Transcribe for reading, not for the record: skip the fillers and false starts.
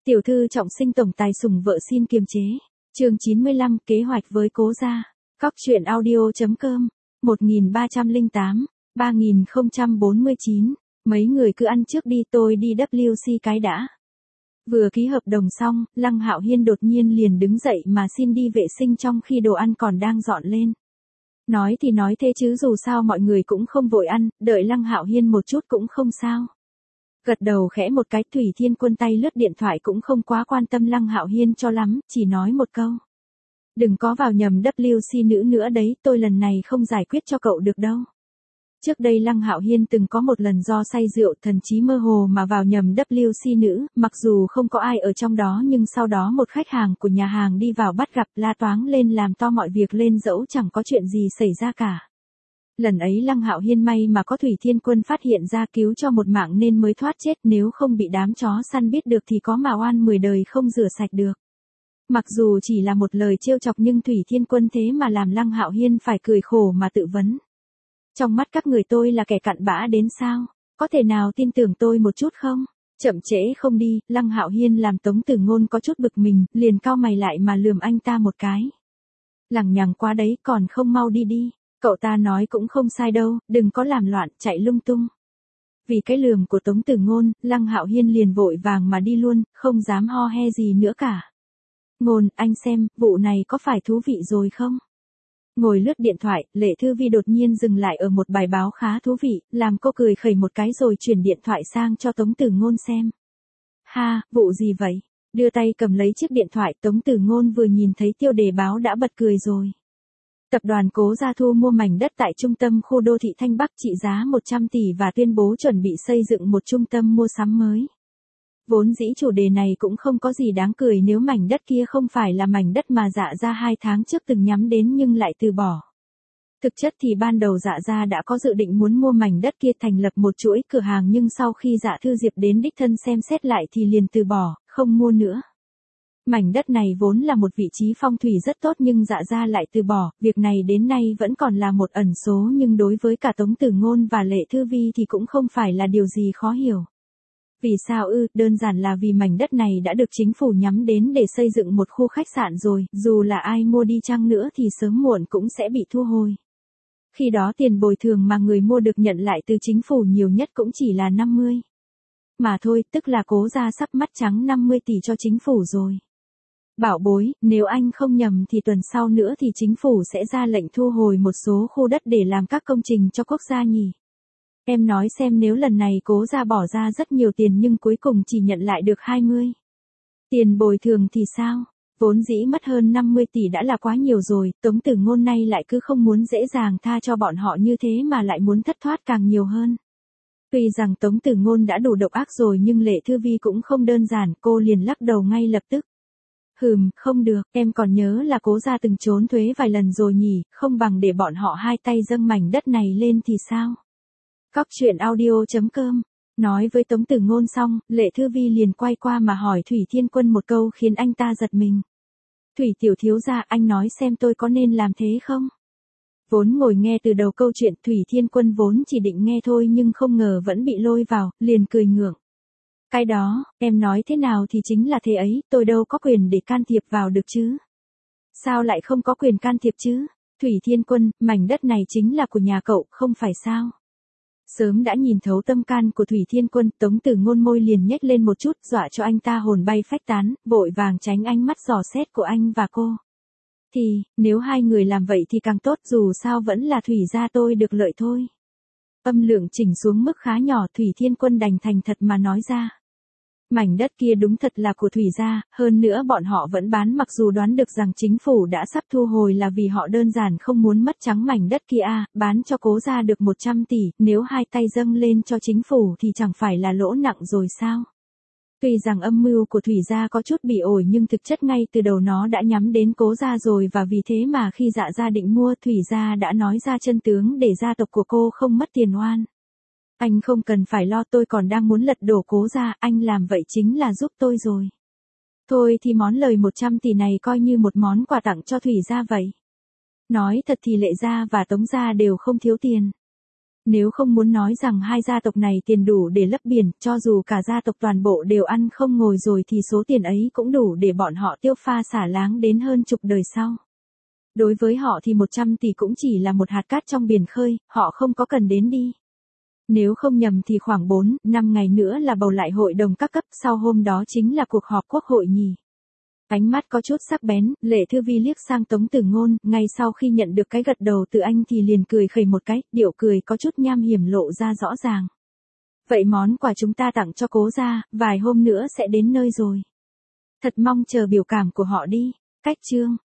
Tiểu thư trọng sinh tổng tài sủng vợ xin kiềm chế. Chương 95, kế hoạch với cố gia. Cóc truyện audio.com. 1308, 3049. Mấy người cứ ăn trước đi, tôi đi WC cái đã. Vừa ký hợp đồng xong, Lăng Hạo Hiên đột nhiên liền đứng dậy mà xin đi vệ sinh trong khi đồ ăn còn đang dọn lên. Nói thì nói thế chứ dù sao mọi người cũng không vội ăn, đợi Lăng Hạo Hiên một chút cũng không sao. Gật đầu khẽ một cái, Thủy Thiên Quân tay lướt điện thoại cũng không quá quan tâm Lăng Hạo Hiên cho lắm, chỉ nói một câu. Đừng có vào nhầm WC nữ nữa đấy, tôi lần này không giải quyết cho cậu được đâu. Trước đây Lăng Hạo Hiên từng có một lần do say rượu thần trí mơ hồ mà vào nhầm WC nữ, mặc dù không có ai ở trong đó nhưng sau đó một khách hàng của nhà hàng đi vào bắt gặp la toáng lên làm to mọi việc lên dẫu chẳng có chuyện gì xảy ra cả. Lần ấy Lăng Hạo Hiên may mà có Thủy Thiên Quân phát hiện ra cứu cho một mạng nên mới thoát chết, nếu không bị đám chó săn biết được thì có mà oan 10 đời không rửa sạch được. Mặc dù chỉ là một lời trêu chọc nhưng Thủy Thiên Quân thế mà làm Lăng Hạo Hiên phải cười khổ mà tự vấn. Trong mắt các người tôi là kẻ cặn bã đến sao? Có thể nào tin tưởng tôi một chút không? Chậm trễ không đi, Lăng Hạo Hiên làm Tống Tử Ngôn có chút bực mình, liền cau mày lại mà lườm anh ta một cái. Lằng nhằng quá đấy, còn không mau đi đi. Cậu ta nói cũng không sai đâu, đừng có làm loạn, chạy lung tung. Vì cái lườm của Tống Tử Ngôn, Lăng Hạo Hiên liền vội vàng mà đi luôn, không dám ho he gì nữa cả. Ngôn, anh xem, vụ này có phải thú vị rồi không? Ngồi lướt điện thoại, Lệ Thư Vi đột nhiên dừng lại ở một bài báo khá thú vị, làm cô cười khẩy một cái rồi chuyển điện thoại sang cho Tống Tử Ngôn xem. Ha, vụ gì vậy? Đưa tay cầm lấy chiếc điện thoại, Tống Tử Ngôn vừa nhìn thấy tiêu đề báo đã bật cười rồi. Tập đoàn Cố Gia thu mua mảnh đất tại trung tâm khu đô thị Thanh Bắc trị giá 100 tỷ và tuyên bố chuẩn bị xây dựng một trung tâm mua sắm mới. Vốn dĩ chủ đề này cũng không có gì đáng cười nếu mảnh đất kia không phải là mảnh đất mà Dạ Gia 2 tháng trước từng nhắm đến nhưng lại từ bỏ. Thực chất thì ban đầu Dạ Gia đã có dự định muốn mua mảnh đất kia thành lập một chuỗi cửa hàng nhưng sau khi Dạ Thư Diệp đến đích thân xem xét lại thì liền từ bỏ, không mua nữa. Mảnh đất này vốn là một vị trí phong thủy rất tốt nhưng Dạ Gia lại từ bỏ, việc này đến nay vẫn còn là một ẩn số nhưng đối với cả Tống Tử Ngôn và Lệ Thư Vi thì cũng không phải là điều gì khó hiểu. Vì sao ư? Đơn giản là vì mảnh đất này đã được chính phủ nhắm đến để xây dựng một khu khách sạn rồi, dù là ai mua đi chăng nữa thì sớm muộn cũng sẽ bị thu hồi. Khi đó tiền bồi thường mà người mua được nhận lại từ chính phủ nhiều nhất cũng chỉ là 50. Mà thôi, tức là Cố Gia sắp mất trắng 50 tỷ cho chính phủ rồi. Bảo bối, nếu anh không nhầm thì tuần sau nữa thì chính phủ sẽ ra lệnh thu hồi một số khu đất để làm các công trình cho quốc gia nhỉ. Em nói xem nếu lần này Cố Gia bỏ ra rất nhiều tiền nhưng cuối cùng chỉ nhận lại được 20. Tiền bồi thường thì sao? Vốn dĩ mất hơn 50 tỷ đã là quá nhiều rồi, Tống Tử Ngôn nay lại cứ không muốn dễ dàng tha cho bọn họ như thế mà lại muốn thất thoát càng nhiều hơn. Tuy rằng Tống Tử Ngôn đã đủ độc ác rồi nhưng Lệ Thư Vi cũng không đơn giản, cô liền lắc đầu ngay lập tức. Không được, em còn nhớ là Cố Gia từng trốn thuế vài lần rồi nhỉ, không bằng để bọn họ hai tay dâng mảnh đất này lên thì sao? Cóc truyện audio.com. Nói với Tống Tử Ngôn xong, Lệ Thư Vi liền quay qua mà hỏi Thủy Thiên Quân một câu khiến anh ta giật mình. Thủy tiểu thiếu gia, anh nói xem tôi có nên làm thế không? Vốn ngồi nghe từ đầu câu chuyện, Thủy Thiên Quân vốn chỉ định nghe thôi nhưng không ngờ vẫn bị lôi vào, liền cười ngượng. Cái đó, em nói thế nào thì chính là thế ấy, tôi đâu có quyền để can thiệp vào được chứ. Sao lại không có quyền can thiệp chứ? Thủy Thiên Quân, mảnh đất này chính là của nhà cậu, không phải sao? Sớm đã nhìn thấu tâm can của Thủy Thiên Quân, Tống Tử Ngôn môi liền nhếch lên một chút, dọa cho anh ta hồn bay phách tán, vội vàng tránh ánh mắt dò xét của anh và cô. Thì, nếu hai người làm vậy thì càng tốt, dù sao vẫn là Thủy gia tôi được lợi thôi. Âm lượng chỉnh xuống mức khá nhỏ, Thủy Thiên Quân đành thành thật mà nói ra. Mảnh đất kia đúng thật là của Thủy gia, hơn nữa bọn họ vẫn bán mặc dù đoán được rằng chính phủ đã sắp thu hồi là vì họ đơn giản không muốn mất trắng mảnh đất kia bán cho Cố Gia được 100 tỷ, nếu hai tay dâng lên cho chính phủ thì chẳng phải là lỗ nặng rồi sao? Tuy rằng âm mưu của Thủy gia có chút bị ổi nhưng thực chất ngay từ đầu nó đã nhắm đến Cố Gia rồi và vì thế mà khi Dạ gia định mua Thủy gia đã nói ra chân tướng để gia tộc của cô không mất tiền oan. Anh không cần phải lo, tôi còn đang muốn lật đổ Cố Gia, anh làm vậy chính là giúp tôi rồi. Thôi thì món lời 100 tỷ này coi như một món quà tặng cho Thủy gia vậy. Nói thật thì Lệ gia và Tống gia đều không thiếu tiền. Nếu không muốn nói rằng hai gia tộc này tiền đủ để lấp biển, cho dù cả gia tộc toàn bộ đều ăn không ngồi rồi thì số tiền ấy cũng đủ để bọn họ tiêu pha xả láng đến hơn chục đời sau. Đối với họ thì 100 tỷ cũng chỉ là một hạt cát trong biển khơi, họ không có cần đến đi. Nếu không nhầm thì khoảng 4-5 ngày nữa là bầu lại hội đồng các cấp, sau hôm đó chính là cuộc họp quốc hội nhỉ. Ánh mắt có chút sắc bén, Lệ Thư Vi liếc sang Tống Tử Ngôn, ngay sau khi nhận được cái gật đầu từ anh thì liền cười khẩy một cái, điệu cười có chút nham hiểm lộ ra rõ ràng. Vậy món quà chúng ta tặng cho Cố gia, vài hôm nữa sẽ đến nơi rồi. Thật mong chờ biểu cảm của họ đi. Cách chương